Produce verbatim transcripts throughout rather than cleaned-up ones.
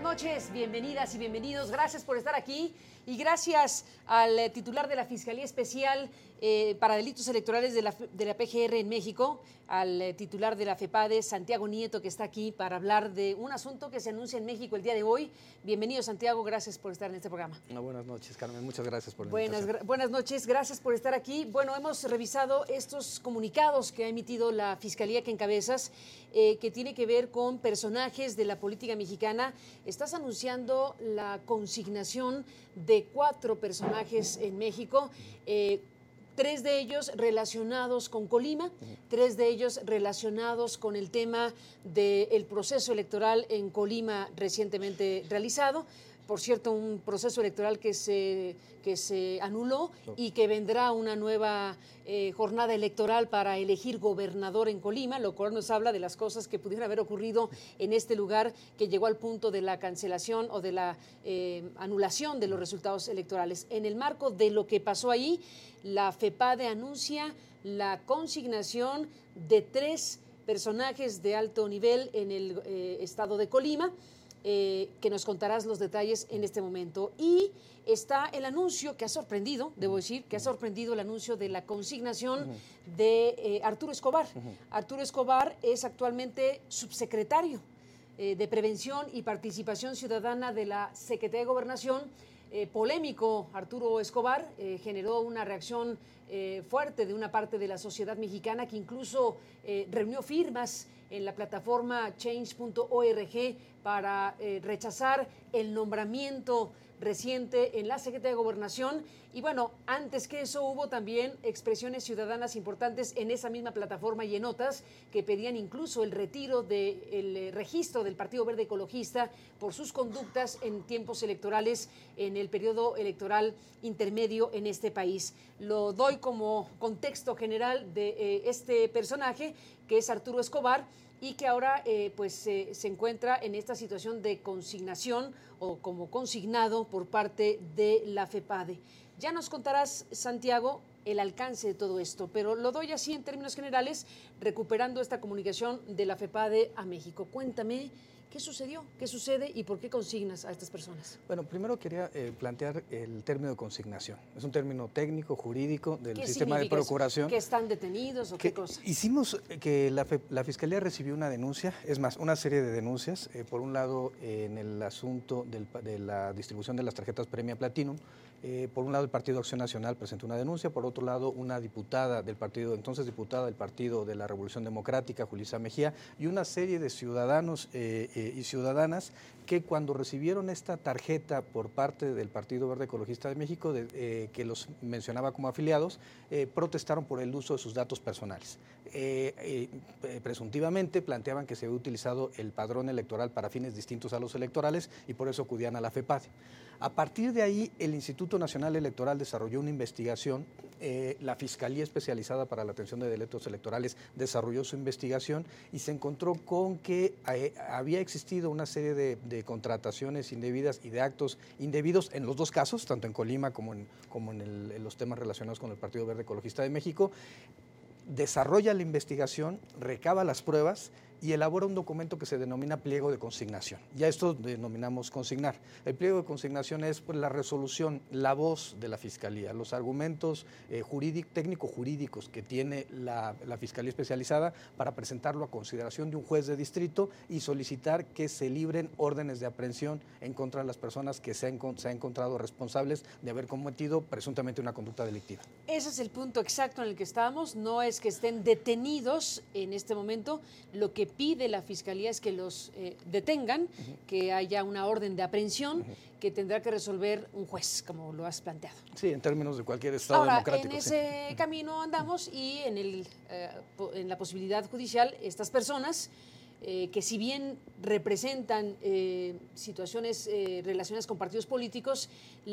buenas noches, bienvenidas y bienvenidos. Gracias por estar aquí y gracias al eh, titular de la Fiscalía Especial eh, para Delitos Electorales de la, de la P G R en México, al eh, titular de la FEPADE, Santiago Nieto, que está aquí para hablar de un asunto que se anuncia en México el día de hoy. Bienvenido, Santiago, gracias por estar en este programa. No, buenas noches, Carmen, muchas gracias por la buenas, invitación. Buenas noches, gracias por estar aquí. Bueno, hemos revisado estos comunicados que ha emitido la Fiscalía que encabezas, eh, que tiene que ver con personajes de la política mexicana. Estás anunciando la consignación de cuatro personajes en México, eh, tres de ellos relacionados con Colima, uh-huh. tres de ellos relacionados con el tema del proceso electoral en Colima recientemente realizado. Por cierto, un proceso electoral que se, que se anuló y que vendrá una nueva eh, jornada electoral para elegir gobernador en Colima, lo cual nos habla de las cosas que pudieran haber ocurrido en este lugar que llegó al punto de la cancelación o de la eh, anulación de los resultados electorales. En el marco de lo que pasó ahí, la FEPADE anuncia la consignación de tres personajes de alto nivel en el eh, estado de Colima, Eh, que nos contarás los detalles en este momento. Y está el anuncio que ha sorprendido, debo decir, que ha sorprendido el anuncio de la consignación uh-huh. de eh, Arturo Escobar. Uh-huh. Arturo Escobar es actualmente subsecretario eh, de Prevención y Participación Ciudadana de la Secretaría de Gobernación. Eh, polémico Arturo Escobar, eh, generó una reacción eh, fuerte de una parte de la sociedad mexicana que incluso eh, reunió firmas en la plataforma change punto org para eh, rechazar el nombramiento reciente en la Secretaría de Gobernación. Y bueno, antes que eso hubo también expresiones ciudadanas importantes en esa misma plataforma y en otras que pedían incluso el retiro del registro del Partido Verde Ecologista por sus conductas en tiempos electorales, en el periodo electoral intermedio en este país. Lo doy como contexto general de eh, este personaje, que es Arturo Escobar, y que ahora eh, pues, eh, se encuentra en esta situación de consignación o como consignado por parte de la FEPADE. Ya nos contarás, Santiago, el alcance de todo esto, pero lo doy así en términos generales, recuperando esta comunicación de la FEPADE a México. Cuéntame, ¿qué sucedió? ¿Qué sucede y por qué consignas a estas personas? Bueno, primero quería eh, plantear el término de consignación. Es un término técnico, jurídico, del sistema de procuración. ¿Que están detenidos o qué cosa? Hicimos que la, la Fiscalía recibió una denuncia, es más, una serie de denuncias. Eh, por un lado, eh, en el asunto del, de la distribución de las tarjetas Premia Platinum. Eh, por un lado, el Partido Acción Nacional presentó una denuncia, por otro lado, una diputada del partido, entonces diputada del Partido de la Revolución Democrática, Julissa Mejía, y una serie de ciudadanos eh, eh, y ciudadanas que cuando recibieron esta tarjeta por parte del Partido Verde Ecologista de México, de, eh, que los mencionaba como afiliados, eh, protestaron por el uso de sus datos personales. Eh, eh, presuntivamente planteaban que se había utilizado el padrón electoral para fines distintos a los electorales y por eso acudían a la FEPADE. A partir de ahí, el Instituto Nacional Electoral desarrolló una investigación, eh, la Fiscalía Especializada para la Atención de Delitos Electorales desarrolló su investigación y se encontró con que eh, había existido una serie de, de contrataciones indebidas y de actos indebidos en los dos casos, tanto en Colima como en, como en, el, en los temas relacionados con el Partido Verde Ecologista de México. Desarrolla la investigación, recaba las pruebas y elabora un documento que se denomina pliego de consignación. Ya esto denominamos consignar. El pliego de consignación es pues, la resolución, la voz de la Fiscalía, los argumentos eh, jurídic, técnico-jurídicos que tiene la, la Fiscalía Especializada para presentarlo a consideración de un juez de distrito y solicitar que se libren órdenes de aprehensión en contra de las personas que se han, se han encontrado responsables de haber cometido presuntamente una conducta delictiva. Ese es el punto exacto en el que estamos. No es que estén detenidos en este momento. Lo que pide la Fiscalía es que los eh, detengan, uh-huh. que haya una orden de aprehensión, uh-huh. que tendrá que resolver un juez, como lo has planteado. Sí, en términos de cualquier estado Ahora, democrático. En ese sí. camino andamos y en, el, eh, en la posibilidad judicial, estas personas eh, que si bien representan eh, situaciones eh, relacionadas con partidos políticos,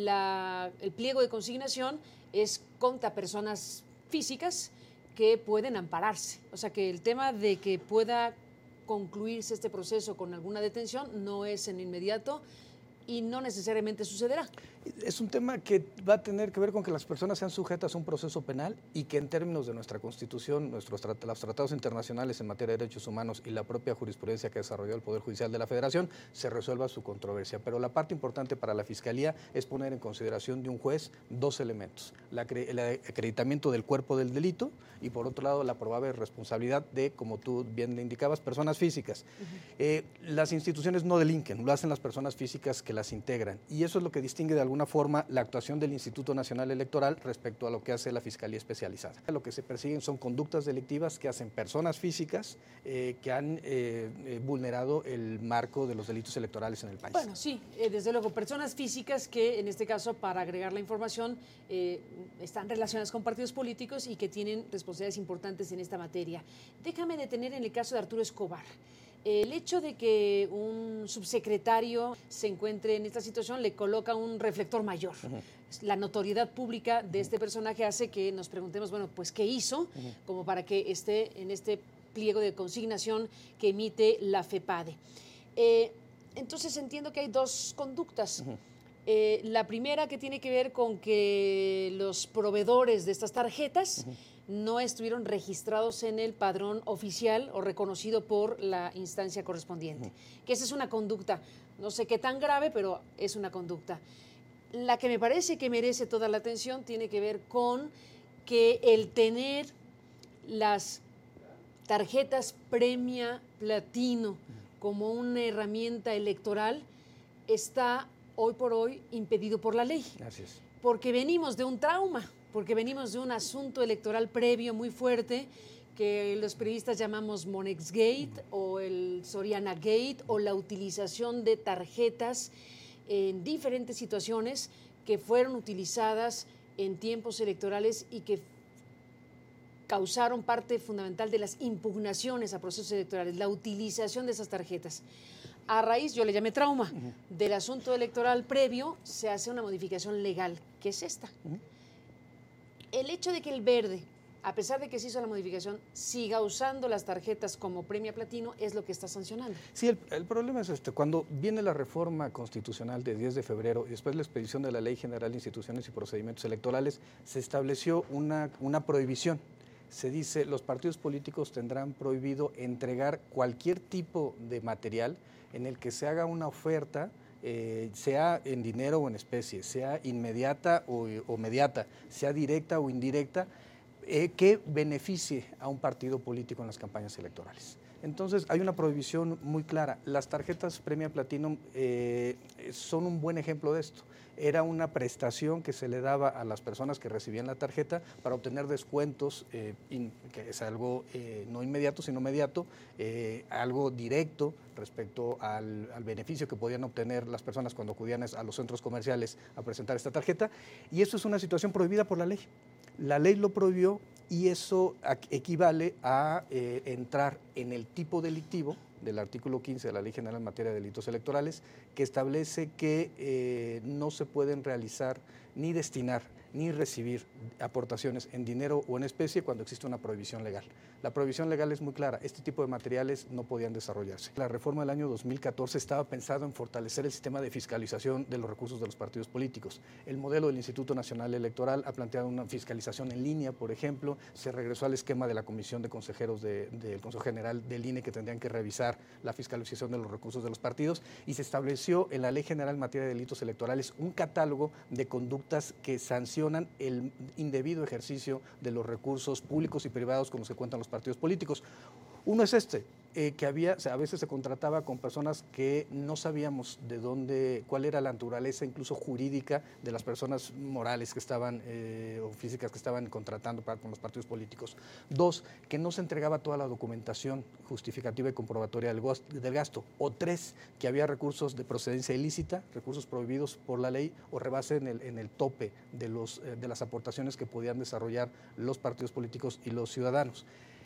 la, el pliego de consignación es contra personas físicas que pueden ampararse. O sea, que el tema de que pueda concluirse este proceso con alguna detención no es en inmediato y no necesariamente sucederá. Es un tema que va a tener que ver con que las personas sean sujetas a un proceso penal y que en términos de nuestra Constitución, nuestros trat- los tratados internacionales en materia de derechos humanos y la propia jurisprudencia que desarrolló el Poder Judicial de la Federación, se resuelva su controversia. Pero la parte importante para la Fiscalía es poner en consideración de un juez dos elementos: la acre- el acreditamiento del cuerpo del delito y, por otro lado, la probable responsabilidad de, como tú bien le indicabas, personas físicas. Uh-huh. eh, las instituciones no delinquen, lo hacen las personas físicas que las integran, y eso es lo que distingue de alguna forma la actuación del Instituto Nacional Electoral respecto a lo que hace la Fiscalía Especializada. Lo que se persiguen son conductas delictivas que hacen personas físicas eh, que han eh, eh, vulnerado el marco de los delitos electorales en el país. Bueno, sí, eh, desde luego, personas físicas que en este caso, para agregar la información, eh, están relacionadas con partidos políticos y que tienen responsabilidades importantes en esta materia. Déjame detener en el caso de Arturo Escobar. El hecho de que un subsecretario se encuentre en esta situación le coloca un reflector mayor. Uh-huh. La notoriedad pública de este personaje hace que nos preguntemos, bueno, pues, ¿qué hizo? Uh-huh. Como para que esté en este pliego de consignación que emite la FEPADE. Eh, entonces entiendo que hay dos conductas. Uh-huh. Eh, la primera, que tiene que ver con que los proveedores de estas tarjetas uh-huh. no estuvieron registrados en el padrón oficial o reconocido por la instancia correspondiente. Uh-huh. Que esa es una conducta, no sé qué tan grave, pero es una conducta. La que me parece que merece toda la atención tiene que ver con que el tener las tarjetas Premia Platino uh-huh. como una herramienta electoral está hoy por hoy impedido por la ley. Así es. Porque venimos de un trauma, porque venimos de un asunto electoral previo muy fuerte que los periodistas llamamos Monex Gate uh-huh. o el Soriana Gate uh-huh. o la utilización de tarjetas en diferentes situaciones que fueron utilizadas en tiempos electorales y que causaron parte fundamental de las impugnaciones a procesos electorales, la utilización de esas tarjetas. A raíz, yo le llamé trauma, uh-huh. del asunto electoral previo, se hace una modificación legal, que es esta. Uh-huh. El hecho de que el Verde, a pesar de que se hizo la modificación, siga usando las tarjetas como Premia Platino es lo que está sancionando. Sí, el, el problema es este: cuando viene la reforma constitucional de diez de febrero y después la expedición de la Ley General de Instituciones y Procedimientos Electorales, se estableció una, una prohibición. Se dice, los partidos políticos tendrán prohibido entregar cualquier tipo de material en el que se haga una oferta, eh, sea en dinero o en especie, sea inmediata o, o mediata, sea directa o indirecta, eh, que beneficie a un partido político en las campañas electorales. Entonces, hay una prohibición muy clara. Las tarjetas Premia Platino eh, son un buen ejemplo de esto. Era una prestación que se le daba a las personas que recibían la tarjeta para obtener descuentos, eh, in, que es algo eh, no inmediato, sino mediato, eh, algo directo respecto al, al beneficio que podían obtener las personas cuando acudían a los centros comerciales a presentar esta tarjeta. Y eso es una situación prohibida por la ley. La ley lo prohibió y eso equivale a eh, entrar en el tipo delictivo del artículo quince de la Ley General en materia de delitos electorales, que establece que eh, no se pueden realizar ni destinar ni recibir aportaciones en dinero o en especie cuando existe una prohibición legal. La prohibición legal es muy clara, este tipo de materiales no podían desarrollarse. La reforma del año dos mil catorce estaba pensado en fortalecer el sistema de fiscalización de los recursos de los partidos políticos. El modelo del Instituto Nacional Electoral ha planteado una fiscalización en línea, por ejemplo, se regresó al esquema de la Comisión de Consejeros de, del Consejo General del I N E que tendrían que revisar la fiscalización de los recursos de los partidos, y se estableció en la Ley General en materia de delitos electorales un catálogo de conductas que sancionan el indebido ejercicio de los recursos públicos y privados con los que cuentan los partidos políticos. Uno es este, eh, que había, o sea, a veces se contrataba con personas que no sabíamos de dónde, cuál era la naturaleza incluso jurídica de las personas morales que estaban eh, o físicas que estaban contratando para, con los partidos políticos. Dos, que no se entregaba toda la documentación justificativa y comprobatoria del, del gasto. O tres, que había recursos de procedencia ilícita, recursos prohibidos por la ley o rebase en el, en el tope de, los, eh, de las aportaciones que podían desarrollar los partidos políticos y los ciudadanos.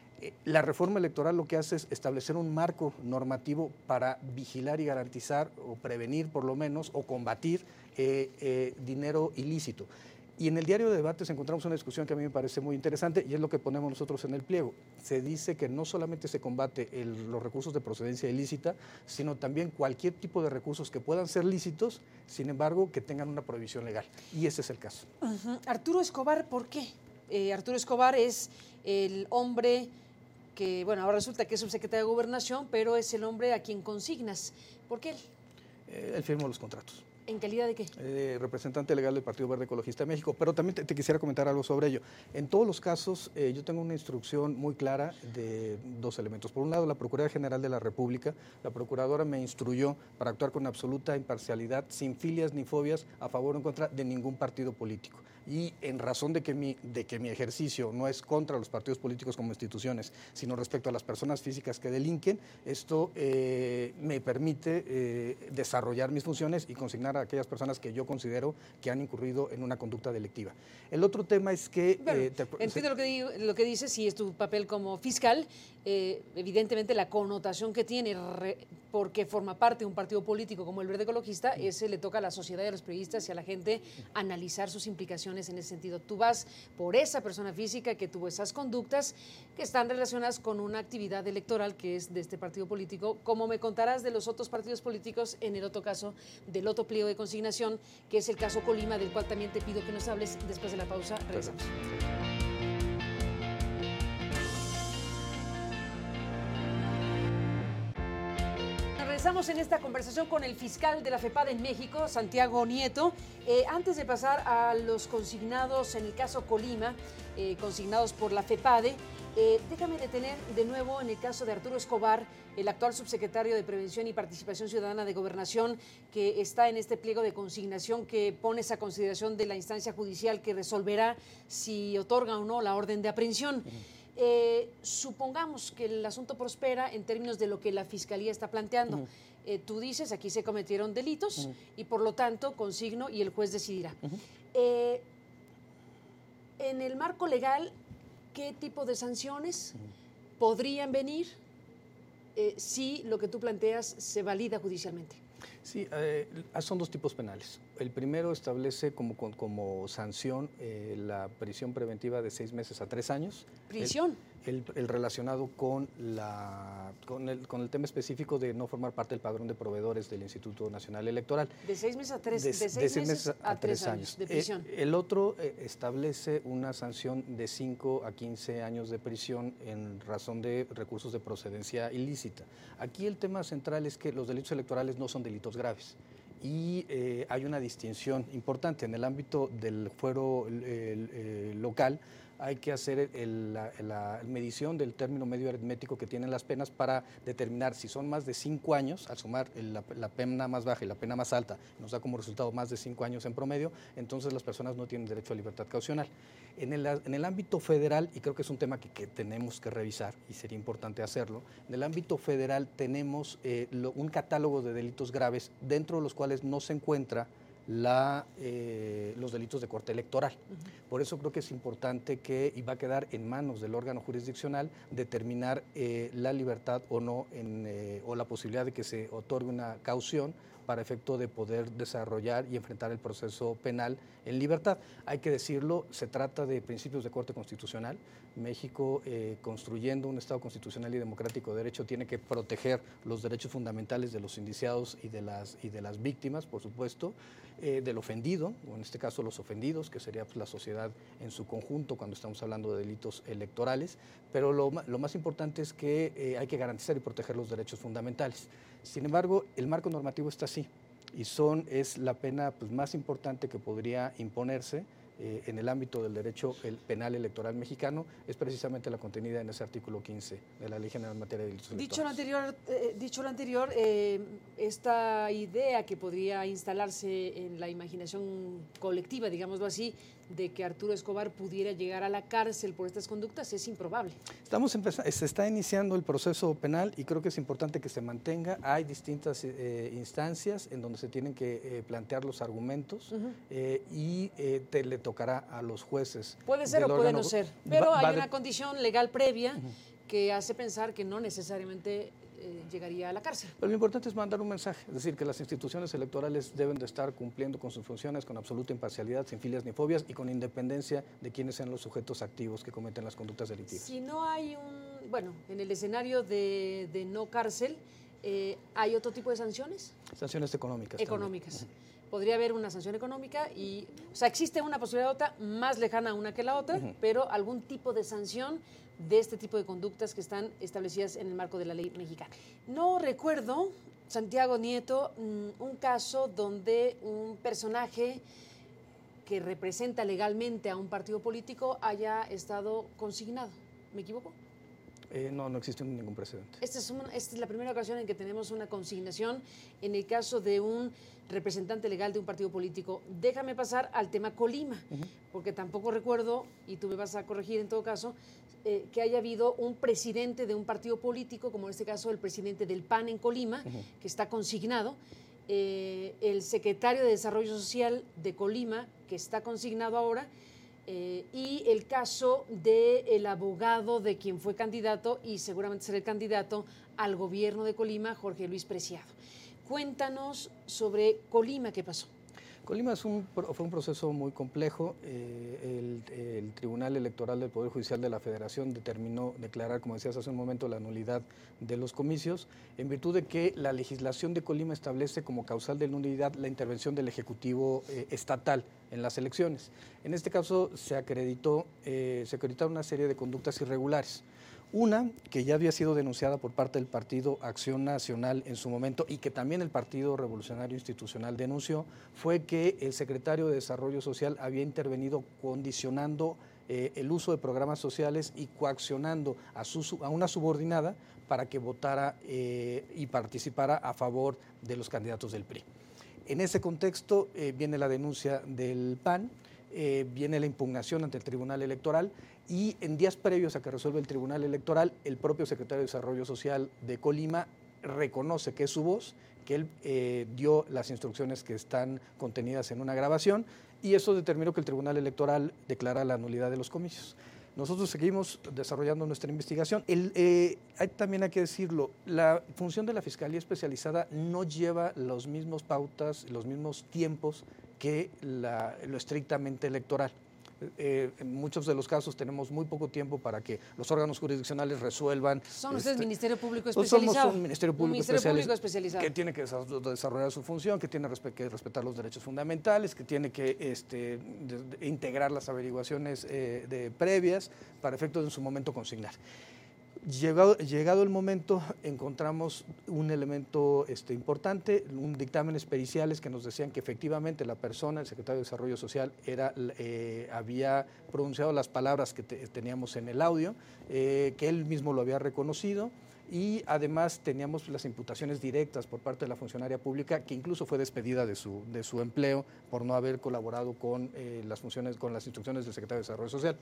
La reforma electoral lo que hace es establecer un marco normativo para vigilar y garantizar o prevenir por lo menos o combatir eh, eh, dinero ilícito. Y en el diario de debates encontramos una discusión que a mí me parece muy interesante y es lo que ponemos nosotros en el pliego. Se dice que no solamente se combate el, los recursos de procedencia ilícita, sino también cualquier tipo de recursos que puedan ser lícitos, sin embargo, que tengan una prohibición legal. Y ese es el caso. Uh-huh. Arturo Escobar, ¿por qué? Eh, Arturo Escobar es el hombre que, bueno, ahora resulta que es subsecretario de Gobernación, pero es el hombre a quien consignas. ¿Por qué él? Eh, él firmó los contratos. ¿En calidad de qué? Eh, representante legal del Partido Verde Ecologista de México, pero también te, te quisiera comentar algo sobre ello. En todos los casos, eh, yo tengo una instrucción muy clara de dos elementos. Por un lado, la Procuraduría General de la República, la Procuradora me instruyó para actuar con absoluta imparcialidad, sin filias ni fobias, a favor o en contra de ningún partido político. Y en razón de que, mi, de que mi ejercicio no es contra los partidos políticos como instituciones, sino respecto a las personas físicas que delinquen, esto eh, me permite eh, desarrollar mis funciones y consignar a aquellas personas que yo considero que han incurrido en una conducta delictiva. El otro tema es que... Bueno, eh, te, entiendo lo que, digo, lo que dices, si es tu papel como fiscal, eh, evidentemente la connotación que tiene re, porque forma parte de un partido político como el Verde Ecologista, ese le toca a la sociedad y a los periodistas y a la gente analizar sus implicaciones en ese sentido. Tú vas por esa persona física que tuvo esas conductas que están relacionadas con una actividad electoral que es de este partido político, como me contarás de los otros partidos políticos en el otro caso del otro pliego de consignación, que es el caso Colima, del cual también te pido que nos hables después de la pausa. Regresamos. Estamos en esta conversación con el fiscal de la FEPADE en México, Santiago Nieto. Eh, antes de pasar a los consignados en el caso Colima, eh, consignados por la FEPADE, eh, déjame detener de nuevo en el caso de Arturo Escobar, el actual subsecretario de Prevención y Participación Ciudadana de Gobernación, que está en este pliego de consignación que pones a consideración de la instancia judicial que resolverá si otorga o no la orden de aprehensión. Uh-huh. Eh, supongamos que el asunto prospera en términos de lo que la Fiscalía está planteando. Uh-huh. eh, tú dices, aquí se cometieron delitos uh-huh. y por lo tanto consigno y el juez decidirá. Uh-huh. eh, en el marco legal, ¿qué tipo de sanciones uh-huh. podrían venir eh, si lo que tú planteas se valida judicialmente? Sí, eh, son dos tipos penales. El primero establece como, como sanción eh, la prisión preventiva de seis meses a tres años. ¿Prisión? El, el, el relacionado con, la, con, el, con el tema específico de no formar parte del padrón de proveedores del Instituto Nacional Electoral. De seis meses a tres, de, de seis de seis meses meses a, a tres años. años de prisión. Eh, el otro eh, establece una sanción de cinco a quince años de prisión en razón de recursos de procedencia ilícita. Aquí el tema central es que los delitos electorales no son delitos graves. Y eh, hay una distinción importante en el ámbito del fuero el, el, el local. Hay que hacer el, la, la medición del término medio aritmético que tienen las penas para determinar si son más de cinco años, al sumar el, la, la pena más baja y la pena más alta, nos da como resultado más de cinco años en promedio, entonces las personas no tienen derecho a libertad caucional. En el, en el ámbito federal, y creo que es un tema que, que tenemos que revisar y sería importante hacerlo, en el ámbito federal tenemos eh, lo, un catálogo de delitos graves dentro de los cuales no se encuentra La, eh, los delitos de corte electoral. Uh-huh. Por eso creo que es importante que, y va a quedar en manos del órgano jurisdiccional, determinar eh, la libertad o no, en, eh, o la posibilidad de que se otorgue una caución para efecto de poder desarrollar y enfrentar el proceso penal en libertad. Hay que decirlo, se trata de principios de corte constitucional. México, eh, construyendo un Estado constitucional y democrático de derecho, tiene que proteger los derechos fundamentales de los indiciados y de las, y de las víctimas, por supuesto, eh, del ofendido, o en este caso los ofendidos, que sería pues, la sociedad en su conjunto cuando estamos hablando de delitos electorales, pero lo, lo más importante es que eh, hay que garantizar y proteger los derechos fundamentales. Sin embargo, el marco normativo está así y son, es la pena pues, más importante que podría imponerse eh, en el ámbito del derecho el penal electoral mexicano, es precisamente la contenida en ese artículo quince de la Ley General en materia de delitos dicho electorales. Lo anterior, eh, dicho lo anterior, eh, esta idea que podría instalarse en la imaginación colectiva, digámoslo así, de que Arturo Escobar pudiera llegar a la cárcel por estas conductas es improbable. Estamos se está iniciando el proceso penal y creo que es importante que se mantenga. Hay distintas eh, instancias en donde se tienen que eh, plantear los argumentos uh-huh. eh, y eh, te, le tocará a los jueces. Puede ser o puede no ser, pero va, hay va una de... condición legal previa uh-huh. que hace pensar que no necesariamente eh, llegaría a la cárcel. Pero lo importante es mandar un mensaje, es decir, que las instituciones electorales deben de estar cumpliendo con sus funciones con absoluta imparcialidad, sin filias ni fobias y con independencia de quiénes sean los sujetos activos que cometen las conductas delictivas. Si no hay un, bueno, en el escenario de, de no cárcel, eh, ¿hay otro tipo de sanciones? Sanciones económicas. Económicas. También. Podría haber una sanción económica y, o sea, existe una posibilidad de otra, más lejana una que la otra, uh-huh. pero algún tipo de sanción de este tipo de conductas que están establecidas en el marco de la ley mexicana. No recuerdo, Santiago Nieto, un caso donde un personaje que representa legalmente a un partido político haya estado consignado. ¿Me equivoco? Eh, no, no existe ningún precedente. Esta es, una, esta es la primera ocasión en que tenemos una consignación en el caso de un representante legal de un partido político. Déjame pasar al tema Colima, uh-huh. porque tampoco recuerdo, y tú me vas a corregir en todo caso, eh, que haya habido un presidente de un partido político, como en este caso el presidente del P A N en Colima, uh-huh. que está consignado, eh, el secretario de Desarrollo Social de Colima, que está consignado ahora, Eh, y el caso del abogado de quien fue candidato y seguramente será el candidato al gobierno de Colima, Jorge Luis Preciado. Cuéntanos sobre Colima, ¿qué pasó? Colima es un, fue un proceso muy complejo. Eh, el, el Tribunal Electoral del Poder Judicial de la Federación determinó declarar, como decías hace un momento, la nulidad de los comicios, en virtud de que la legislación de Colima establece como causal de nulidad la intervención del Ejecutivo eh, estatal en las elecciones. En este caso se acreditó, eh, se acreditaron una serie de conductas irregulares. Una, que ya había sido denunciada por parte del Partido Acción Nacional en su momento y que también el Partido Revolucionario Institucional denunció, fue que el secretario de Desarrollo Social había intervenido condicionando eh, el uso de programas sociales y coaccionando a, su, a una subordinada para que votara eh, y participara a favor de los candidatos del P R I. En ese contexto eh, viene la denuncia del P A N, eh, viene la impugnación ante el Tribunal Electoral y en días previos a que resuelva el Tribunal Electoral, el propio secretario de Desarrollo Social de Colima reconoce que es su voz, que él eh, dio las instrucciones que están contenidas en una grabación y eso determinó que el Tribunal Electoral declara la nulidad de los comicios. Nosotros seguimos desarrollando nuestra investigación. El, eh, hay, también hay que decirlo, la función de la Fiscalía Especializada no lleva los mismos pautas, los mismos tiempos que la, lo estrictamente electoral. Eh, en muchos de los casos tenemos muy poco tiempo para que los órganos jurisdiccionales resuelvan. ¿Son ustedes este, Ministerio Público pues Especializado? Somos un Ministerio Público, un ministerio especial, público especializado que tiene que desarrollar su función, que tiene que respetar los derechos fundamentales, que tiene que este, de, de integrar las averiguaciones eh, de previas para efectos de en su momento consignar. Llegado, llegado el momento, encontramos un elemento este, importante, un dictámenes periciales que nos decían que efectivamente la persona, el secretario de Desarrollo Social, era, eh, había pronunciado las palabras que te, teníamos en el audio, eh, que él mismo lo había reconocido y además teníamos las imputaciones directas por parte de la funcionaria pública que incluso fue despedida de su, de su empleo por no haber colaborado con, eh, las funciones, con las instrucciones del secretario de Desarrollo Social.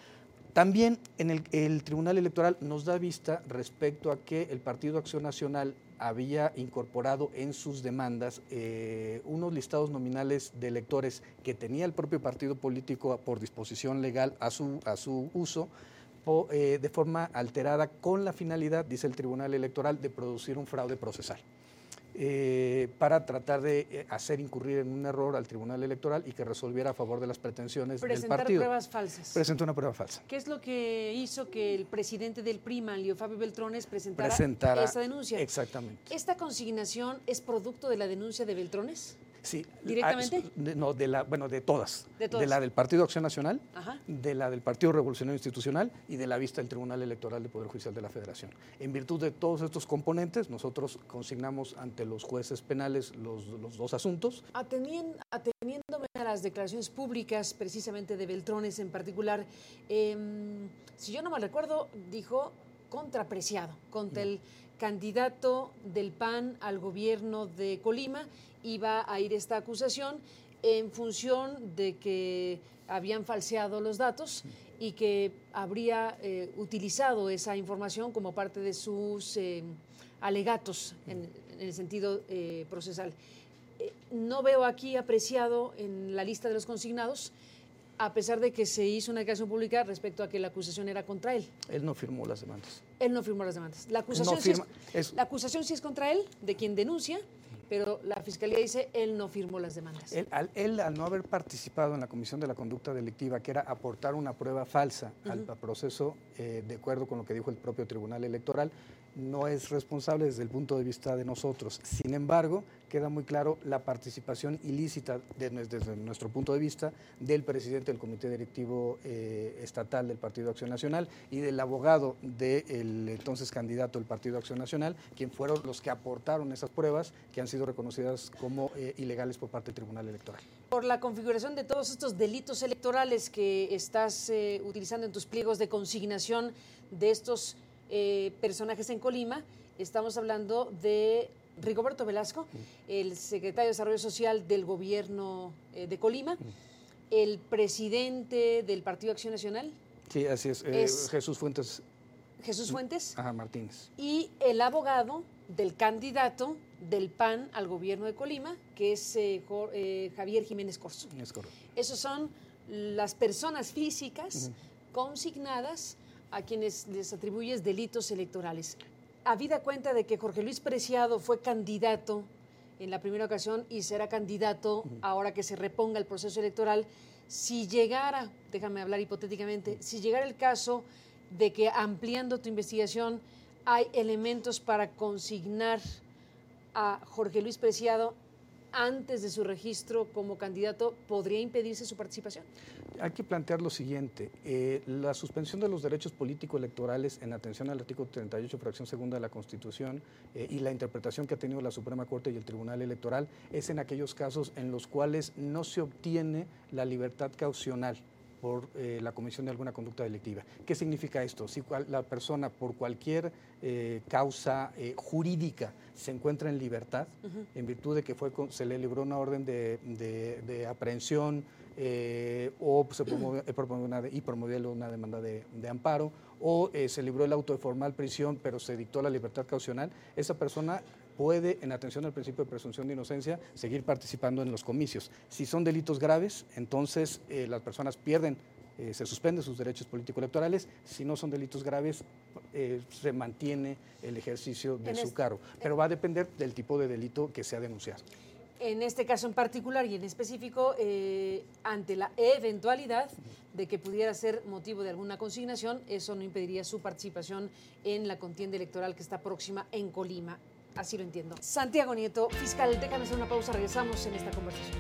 También en el, el Tribunal Electoral nos da vista respecto a que el Partido Acción Nacional había incorporado en sus demandas eh, unos listados nominales de electores que tenía el propio partido político por disposición legal a su, a su uso, po, eh, de forma alterada con la finalidad, dice el Tribunal Electoral, de producir un fraude procesal. Eh, para tratar de hacer incurrir en un error al Tribunal Electoral y que resolviera a favor de las pretensiones Presentar del partido. Pruebas falsas. Presentó una prueba falsa. ¿Qué es lo que hizo que el presidente del P R I, Manlio Fabio Beltrones, presentara Presentara, esa denuncia? Exactamente. ¿Esta consignación es producto de la denuncia de Beltrones? Sí. ¿Directamente? De, no, de la, bueno, de todas. De todas. De la del Partido Acción Nacional, Ajá. de la del Partido Revolucionario Institucional y de la vista del Tribunal Electoral del Poder Judicial de la Federación. En virtud de todos estos componentes, nosotros consignamos ante los jueces penales los, los dos asuntos. Atenien, ateniéndome a las declaraciones públicas, precisamente de Beltrones en particular, eh, si yo no mal recuerdo, dijo contrapreciado contra el candidato del P A N al gobierno de Colima. Iba a ir esta acusación en función de que habían falseado los datos y que habría eh, utilizado esa información como parte de sus eh, alegatos en, en el sentido eh, procesal. Eh, no veo aquí apreciado en la lista de los consignados a pesar de que se hizo una declaración pública respecto a que la acusación era contra él. Él no firmó las demandas. Él no firmó las demandas. La acusación, no firma, sí, es, es, la acusación sí es contra él, de quien denuncia, pero la Fiscalía dice él no firmó las demandas. Él al, él, al no haber participado en la Comisión de la Conducta Delictiva, que era aportar una prueba falsa uh-huh. al proceso, eh, de acuerdo con lo que dijo el propio Tribunal Electoral, no es responsable desde el punto de vista de nosotros. Sin embargo, queda muy claro la participación ilícita de, desde nuestro punto de vista del presidente del Comité Directivo eh, Estatal del Partido Acción Nacional y del abogado del entonces candidato del Partido Acción Nacional, quien fueron los que aportaron esas pruebas que han sido reconocidas como eh, ilegales por parte del Tribunal Electoral. Por la configuración de todos estos delitos electorales que estás eh, utilizando en tus pliegos de consignación de estos Eh, personajes en Colima, estamos hablando de Rigoberto Velasco, el secretario de Desarrollo Social del gobierno eh, de Colima, el presidente del Partido Acción Nacional. Sí, así es, eh, es Jesús Fuentes. Jesús Fuentes. Ajá, Martínez. Y el abogado del candidato del P A N al gobierno de Colima, que es eh, eh, Javier Jiménez Corzo. Es correcto. Esos son las personas físicas uh-huh. consignadas a quienes les atribuyes delitos electorales. Habida cuenta de que Jorge Luis Preciado fue candidato en la primera ocasión y será candidato uh-huh. ahora que se reponga el proceso electoral, si llegara, déjame hablar hipotéticamente, uh-huh. si llegara el caso de que ampliando tu investigación hay elementos para consignar a Jorge Luis Preciado antes de su registro como candidato, ¿podría impedirse su participación? Hay que plantear lo siguiente, eh, la suspensión de los derechos político-electorales en atención al artículo treinta y ocho, fracción segunda de la Constitución eh, y la interpretación que ha tenido la Suprema Corte y el Tribunal Electoral es en aquellos casos en los cuales no se obtiene la libertad caucional por eh, la comisión de alguna conducta delictiva. ¿Qué significa esto? Si cual, la persona por cualquier eh, causa eh, jurídica se encuentra en libertad, uh-huh. en virtud de que fue con, se le libró una orden de, de, de aprehensión eh, o se promovió, promovió una de, y promovió una demanda de, de amparo, o eh, se libró el auto de formal prisión, pero se dictó la libertad caucional, esa persona puede, en atención al principio de presunción de inocencia, seguir participando en los comicios. Si son delitos graves, entonces eh, las personas pierden, eh, se suspenden sus derechos político-electorales. Si no son delitos graves, eh, se mantiene el ejercicio de en su este, cargo. Pero va a depender del tipo de delito que sea denunciado. En este caso en particular y en específico, eh, ante la eventualidad de que pudiera ser motivo de alguna consignación, eso no impediría su participación en la contienda electoral que está próxima en Colima. Así lo entiendo. Santiago Nieto, fiscal, déjame hacer una pausa, regresamos en esta conversación.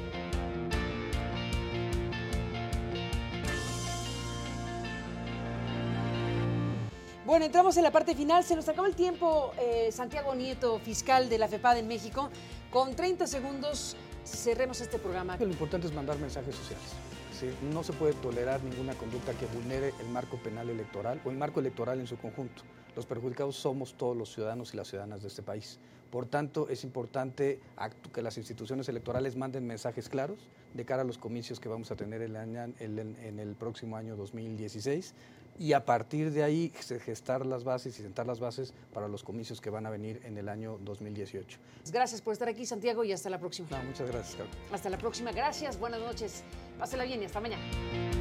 Bueno, entramos en la parte final, se nos acaba el tiempo. eh, Santiago Nieto, fiscal de la FEPADE en México, con treinta segundos cerremos este programa. Lo importante es mandar mensajes sociales. ¿Sí? No se puede tolerar ninguna conducta que vulnere el marco penal electoral o el marco electoral en su conjunto. Los perjudicados somos todos los ciudadanos y las ciudadanas de este país. Por tanto, es importante que las instituciones electorales manden mensajes claros de cara a los comicios que vamos a tener el año, el, en el próximo año dos mil dieciséis y a partir de ahí gestar las bases y sentar las bases para los comicios que van a venir en el año dos mil dieciocho. Gracias por estar aquí, Santiago, y hasta la próxima. No, muchas gracias, Carlos. Hasta la próxima, gracias, buenas noches, pásela bien y hasta mañana.